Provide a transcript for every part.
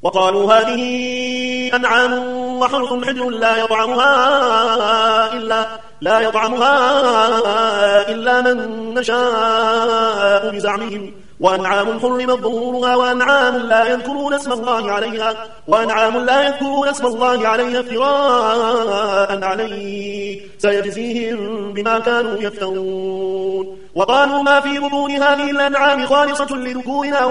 وقالوا هذه أنعام وحرث حجر لا يطعمها إلا من نشاء بزعمهم، وأنعام حرمت ظهورها وأنعام لا يذكرون اسم الله عليها افتراء عليه سيجزيهم بما كانوا يفترون. وقالوا ما في بطون هذه الأنعام خالصة لذكورنا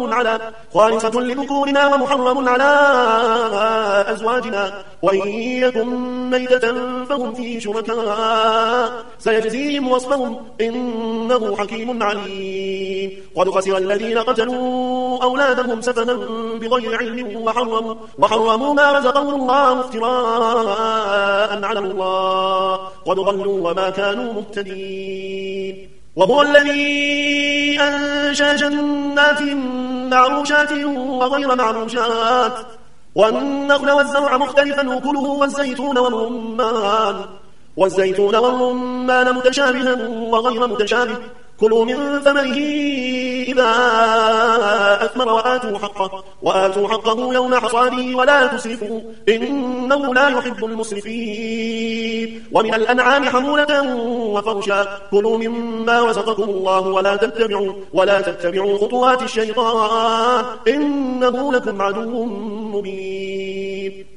ومحرم على أزواجنا، وإن يكن ميتة فهم فيه شركاء سيجزيهم وصفهم إنه حكيم عليم. قد خسر الذين قتلوا أولادهم سفها بغير علم وحرموا ما رزقهم الله افتراء على الله، قد ضلوا وما كانوا مهتدين. وهو الذي أنشأ جنات معروشات وغير معروشات، والنخل والزرع مختلفا أكله والزيتون والرمان متشابها وغير متشابه، كلوا من ثمره إذا أثمر وآتوا حقه يوم حصاده ولا تسرفوا إنه لا يحب المسرفين. ومن الأنعام حمولة وفرشا، كلوا مما رزقكم الله ولا تتبعوا خطوات الشيطان إنه لكم عدو مبين.